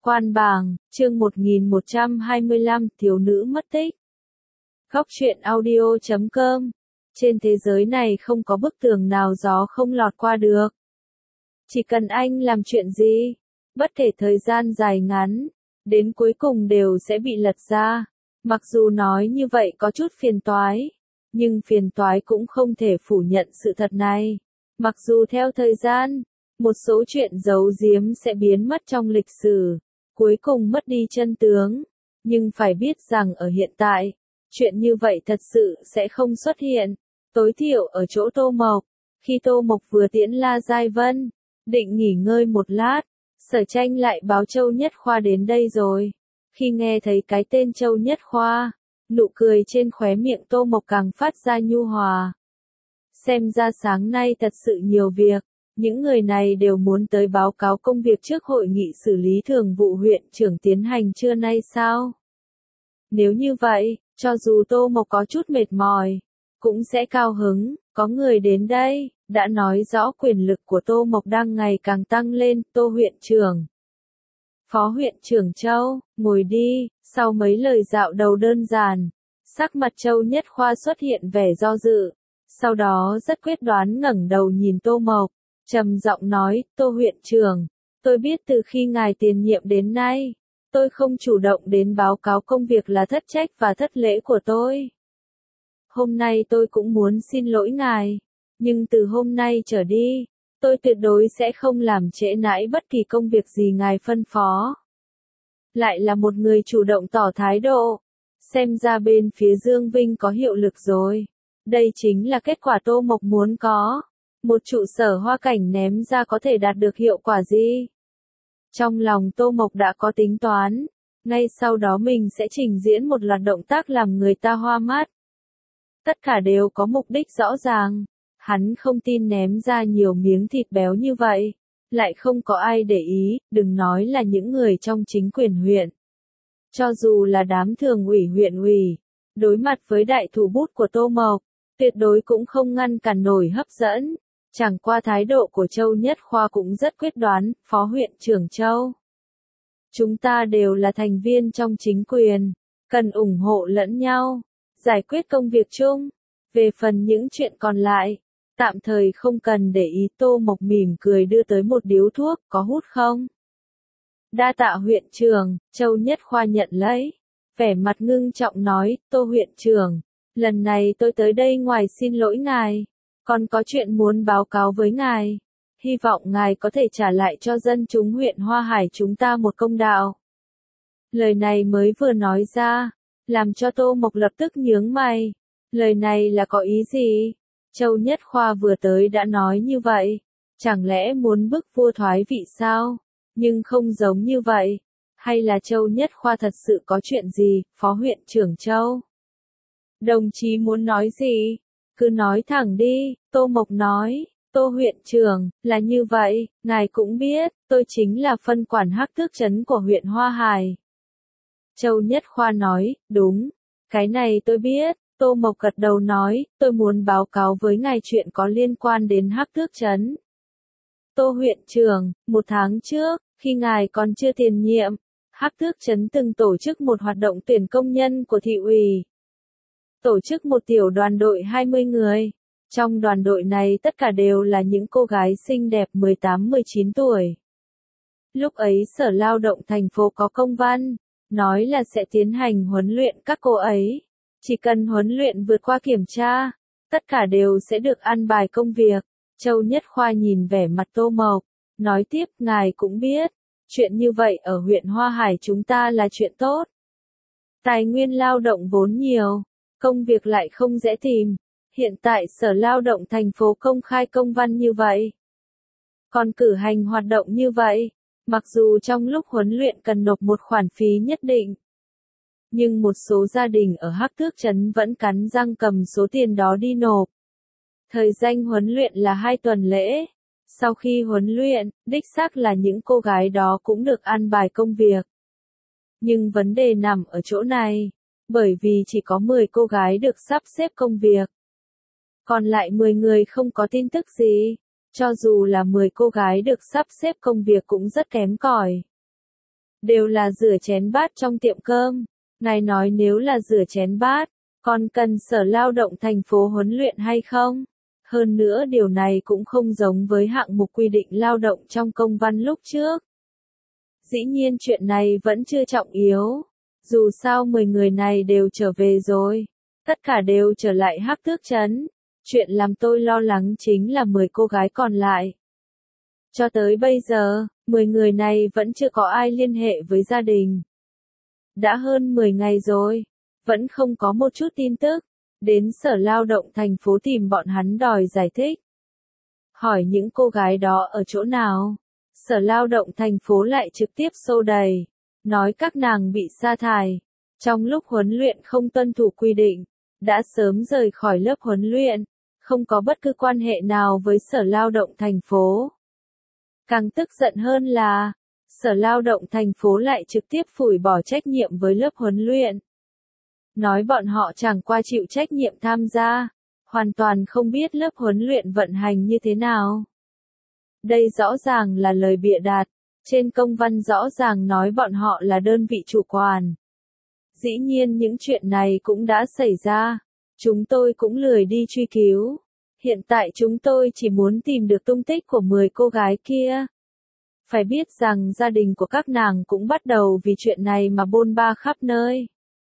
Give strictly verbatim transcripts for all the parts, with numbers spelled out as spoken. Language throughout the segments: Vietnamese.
Quan bảng, chương một nghìn một trăm hai mươi lăm, thiếu nữ mất tích. Góc truyện audio chấm com. Trên thế giới này không có bức tường nào gió không lọt qua được. Chỉ cần anh làm chuyện gì, bất kể thời gian dài ngắn, đến cuối cùng đều sẽ bị lật ra. Mặc dù nói như vậy có chút phiền toái, nhưng phiền toái cũng không thể phủ nhận sự thật này. Mặc dù theo thời gian, một số chuyện giấu giếm sẽ biến mất trong lịch sử, cuối cùng mất đi chân tướng, nhưng phải biết rằng ở hiện tại, chuyện như vậy thật sự sẽ không xuất hiện. Tối thiểu ở chỗ Tô Mộc, khi Tô Mộc vừa tiễn La Giai Vân, định nghỉ ngơi một lát, Sở Tranh lại báo Châu Nhất Khoa đến đây rồi. Khi nghe thấy cái tên Châu Nhất Khoa, nụ cười trên khóe miệng Tô Mộc càng phát ra nhu hòa. Xem ra sáng nay thật sự nhiều việc, những người này đều muốn tới báo cáo công việc trước hội nghị xử lý thường vụ huyện trưởng tiến hành trưa nay sao? Nếu như vậy, cho dù Tô Mộc có chút mệt mỏi, cũng sẽ cao hứng, có người đến đây, đã nói rõ quyền lực của Tô Mộc đang ngày càng tăng lên. Tô huyện trưởng, Phó huyện trưởng Châu, ngồi đi. Sau mấy lời dạo đầu đơn giản, sắc mặt Châu Nhất Khoa xuất hiện vẻ do dự, sau đó rất quyết đoán ngẩng đầu nhìn Tô Mộc, trầm giọng nói, Tô huyện trưởng, tôi biết từ khi ngài tiền nhiệm đến nay, tôi không chủ động đến báo cáo công việc là thất trách và thất lễ của tôi. Hôm nay tôi cũng muốn xin lỗi ngài, nhưng từ hôm nay trở đi, tôi tuyệt đối sẽ không làm trễ nải bất kỳ công việc gì ngài phân phó. Lại là một người chủ động tỏ thái độ, xem ra bên phía Dương Vinh có hiệu lực rồi. Đây chính là kết quả Tô Mộc muốn có. Một trụ sở Hoa Cảnh ném ra có thể đạt được hiệu quả gì? Trong lòng Tô Mộc đã có tính toán, ngay sau đó mình sẽ trình diễn một loạt động tác làm người ta hoa mắt. Tất cả đều có mục đích rõ ràng, hắn không tin ném ra nhiều miếng thịt béo như vậy, lại không có ai để ý, đừng nói là những người trong chính quyền huyện. Cho dù là đám thường ủy huyện ủy, đối mặt với đại thủ bút của Tô Mộc, tuyệt đối cũng không ngăn cản nổi hấp dẫn. Chẳng qua thái độ của Châu Nhất Khoa cũng rất quyết đoán. Phó huyện trưởng Châu, chúng ta đều là thành viên trong chính quyền, cần ủng hộ lẫn nhau, giải quyết công việc chung. Về phần những chuyện còn lại, tạm thời không cần để ý. Tô Mộc mỉm cười đưa tới một điếu thuốc, có hút không? Đa tạ huyện trưởng. Châu Nhất Khoa nhận lấy, vẻ mặt ngưng trọng nói, Tô huyện trưởng, lần này tôi tới đây ngoài xin lỗi ngài, còn có chuyện muốn báo cáo với ngài. Hy vọng ngài có thể trả lại cho dân chúng huyện Hoa Hải chúng ta một công đạo. Lời này mới vừa nói ra, làm cho Tô Mộc lập tức nhướng mày. Lời này là có ý gì? Châu Nhất Khoa vừa tới đã nói như vậy, chẳng lẽ muốn bức vua thoái vị sao? Nhưng không giống như vậy. Hay là Châu Nhất Khoa thật sự có chuyện gì? Phó huyện trưởng Châu, đồng chí muốn nói gì? Cứ nói thẳng đi. Tô Mộc nói, Tô huyện trưởng, là như vậy, ngài cũng biết, tôi chính là phân quản Hắc Tước trấn của huyện Hoa Hải. Châu Nhất Khoa nói, đúng, cái này tôi biết. Tô Mộc gật đầu nói, tôi muốn báo cáo với ngài chuyện có liên quan đến Hắc Tước trấn. Tô huyện trưởng, một tháng trước, khi ngài còn chưa tiền nhiệm, Hắc Tước trấn từng tổ chức một hoạt động tuyển công nhân của thị ủy. Tổ chức một tiểu đoàn đội hai mươi người. Trong đoàn đội này tất cả đều là những cô gái xinh đẹp mười tám mười chín tuổi. Lúc ấy Sở Lao động thành phố có công văn, nói là sẽ tiến hành huấn luyện các cô ấy. Chỉ cần huấn luyện vượt qua kiểm tra, tất cả đều sẽ được ăn bài công việc. Châu Nhất Khoa nhìn vẻ mặt Tô Mộc, nói tiếp, ngài cũng biết, chuyện như vậy ở huyện Hoa Hải chúng ta là chuyện tốt. Tài nguyên lao động vốn nhiều, công việc lại không dễ tìm. Hiện tại Sở Lao động thành phố công khai công văn như vậy, còn cử hành hoạt động như vậy, mặc dù trong lúc huấn luyện cần nộp một khoản phí nhất định, nhưng một số gia đình ở Hắc Tước trấn vẫn cắn răng cầm số tiền đó đi nộp. Thời gian huấn luyện là hai tuần lễ. Sau khi huấn luyện, đích xác là những cô gái đó cũng được ăn bài công việc. Nhưng vấn đề nằm ở chỗ này, bởi vì chỉ có mười cô gái được sắp xếp công việc. Còn lại mười người không có tin tức gì, cho dù là mười cô gái được sắp xếp công việc cũng rất kém cỏi. đều là rửa chén bát trong tiệm cơm. Ngài nói nếu là rửa chén bát, còn cần Sở Lao động thành phố huấn luyện hay không? Hơn nữa điều này cũng không giống với hạng mục quy định lao động trong công văn lúc trước. Dĩ nhiên chuyện này vẫn chưa trọng yếu. Dù sao mười người này đều trở về rồi. Tất cả đều trở lại Hắc Tước Trấn. Chuyện làm tôi lo lắng chính là mười cô gái còn lại. Cho tới bây giờ, mười người này vẫn chưa có ai liên hệ với gia đình. Đã hơn mười ngày rồi, vẫn không có một chút tin tức. Đến Sở Lao động thành phố tìm bọn hắn đòi giải thích. Hỏi những cô gái đó ở chỗ nào? Sở Lao động thành phố lại trực tiếp xô đầy, nói các nàng bị sa thải. Trong lúc huấn luyện không tuân thủ quy định, đã sớm rời khỏi lớp huấn luyện, không có bất cứ quan hệ nào với Sở Lao động thành phố. Càng tức giận hơn là, Sở Lao động thành phố lại trực tiếp phủi bỏ trách nhiệm với lớp huấn luyện. Nói bọn họ chẳng qua chịu trách nhiệm tham gia, hoàn toàn không biết lớp huấn luyện vận hành như thế nào. Đây rõ ràng là lời bịa đặt, trên công văn rõ ràng nói bọn họ là đơn vị chủ quản. Dĩ nhiên những chuyện này cũng đã xảy ra, chúng tôi cũng lười đi truy cứu. Hiện tại chúng tôi chỉ muốn tìm được tung tích của mười cô gái kia. Phải biết rằng gia đình của các nàng cũng bắt đầu vì chuyện này mà bôn ba khắp nơi.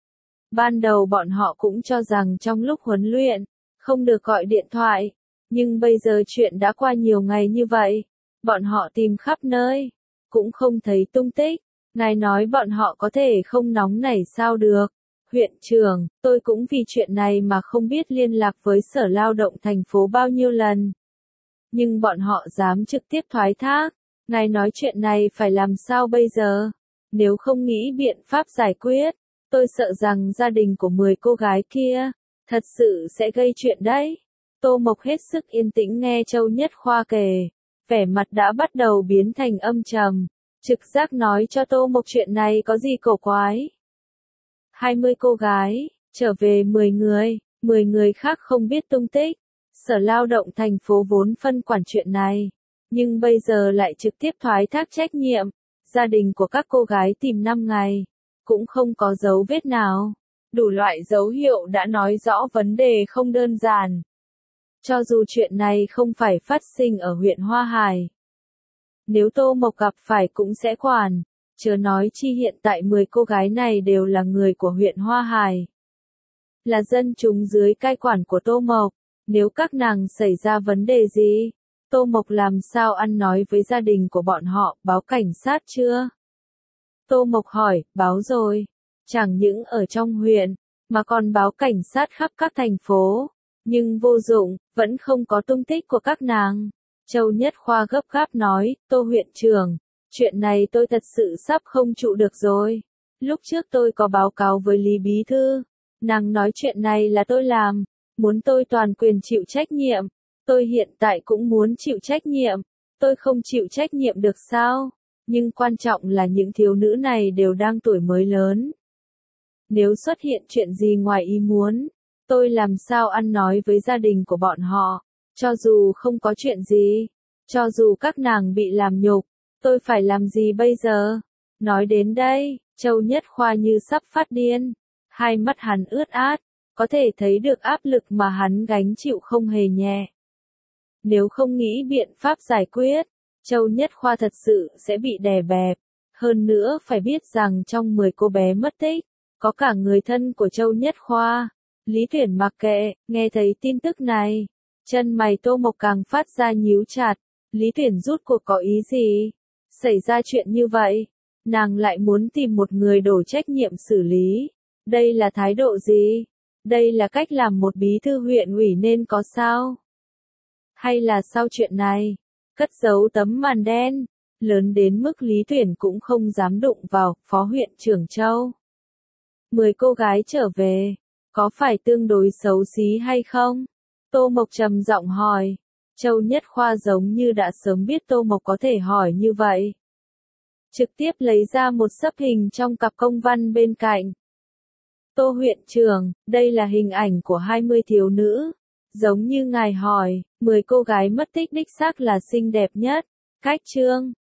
Ban đầu bọn họ cũng cho rằng trong lúc huấn luyện, không được gọi điện thoại, nhưng bây giờ chuyện đã qua nhiều ngày như vậy, bọn họ tìm khắp nơi, cũng không thấy tung tích. Ngài nói bọn họ có thể không nóng nảy sao được. Huyện trưởng, tôi cũng vì chuyện này mà không biết liên lạc với Sở Lao động thành phố bao nhiêu lần. Nhưng bọn họ dám trực tiếp thoái thác. Ngài nói chuyện này phải làm sao bây giờ? Nếu không nghĩ biện pháp giải quyết, tôi sợ rằng gia đình của mười cô gái kia, thật sự sẽ gây chuyện đấy. Tô Mộc hết sức yên tĩnh nghe Châu Nhất Khoa kể, vẻ mặt đã bắt đầu biến thành âm trầm, trực giác nói cho Tô Mộc chuyện này có gì cổ quái. hai mươi cô gái, trở về mười người, mười người khác không biết tung tích. Sở Lao động thành phố vốn phân quản chuyện này, nhưng bây giờ lại trực tiếp thoái thác trách nhiệm. Gia đình của các cô gái tìm năm ngày, cũng không có dấu vết nào. Đủ loại dấu hiệu đã nói rõ vấn đề không đơn giản. Cho dù chuyện này không phải phát sinh ở huyện Hoa Hải, nếu Tô Mộc gặp phải cũng sẽ quản, chớ nói chi hiện tại mười cô gái này đều là người của huyện Hoa Hải. Là dân chúng dưới cai quản của Tô Mộc, nếu các nàng xảy ra vấn đề gì, Tô Mộc làm sao ăn nói với gia đình của bọn họ, báo cảnh sát chưa? Tô Mộc hỏi, báo rồi, chẳng những ở trong huyện, mà còn báo cảnh sát khắp các thành phố, nhưng vô dụng, vẫn không có tung tích của các nàng. Châu Nhất Khoa gấp gáp nói, Tô huyện trưởng, chuyện này tôi thật sự sắp không trụ được rồi. Lúc trước tôi có báo cáo với Lý Bí Thư, nàng nói chuyện này là tôi làm, muốn tôi toàn quyền chịu trách nhiệm. Tôi hiện tại cũng muốn chịu trách nhiệm, tôi không chịu trách nhiệm được sao? Nhưng quan trọng là những thiếu nữ này đều đang tuổi mới lớn. Nếu xuất hiện chuyện gì ngoài ý muốn, tôi làm sao ăn nói với gia đình của bọn họ? Cho dù không có chuyện gì, cho dù các nàng bị làm nhục, tôi phải làm gì bây giờ? Nói đến đây, Châu Nhất Khoa như sắp phát điên, hai mắt hắn ướt át, có thể thấy được áp lực mà hắn gánh chịu không hề nhẹ. Nếu không nghĩ biện pháp giải quyết, Châu Nhất Khoa thật sự sẽ bị đè bẹp. Hơn nữa phải biết rằng trong mười cô bé mất tích, có cả người thân của Châu Nhất Khoa. Lý Tuyển mặc kệ, nghe thấy tin tức này, chân mày Tô Mộc càng phát ra nhíu chặt. Lý Tuyển rút cuộc có ý gì? Xảy ra chuyện như vậy, nàng lại muốn tìm một người đổ trách nhiệm xử lý. Đây là thái độ gì? Đây là cách làm một bí thư huyện ủy nên có sao? Hay là sau chuyện này, cất giấu tấm màn đen, lớn đến mức Lý Tuyển cũng không dám đụng vào, Phó huyện trưởng Châu. Mười cô gái trở về, có phải tương đối xấu xí hay không? Tô Mộc trầm giọng hỏi. Châu Nhất Khoa giống như đã sớm biết Tô Mộc có thể hỏi như vậy. Trực tiếp lấy ra một xấp hình trong cặp công văn bên cạnh. Tô huyện trưởng, đây là hình ảnh của hai mươi thiếu nữ. Giống như ngài hỏi, mười cô gái mất tích đích xác là xinh đẹp nhất. Cách chương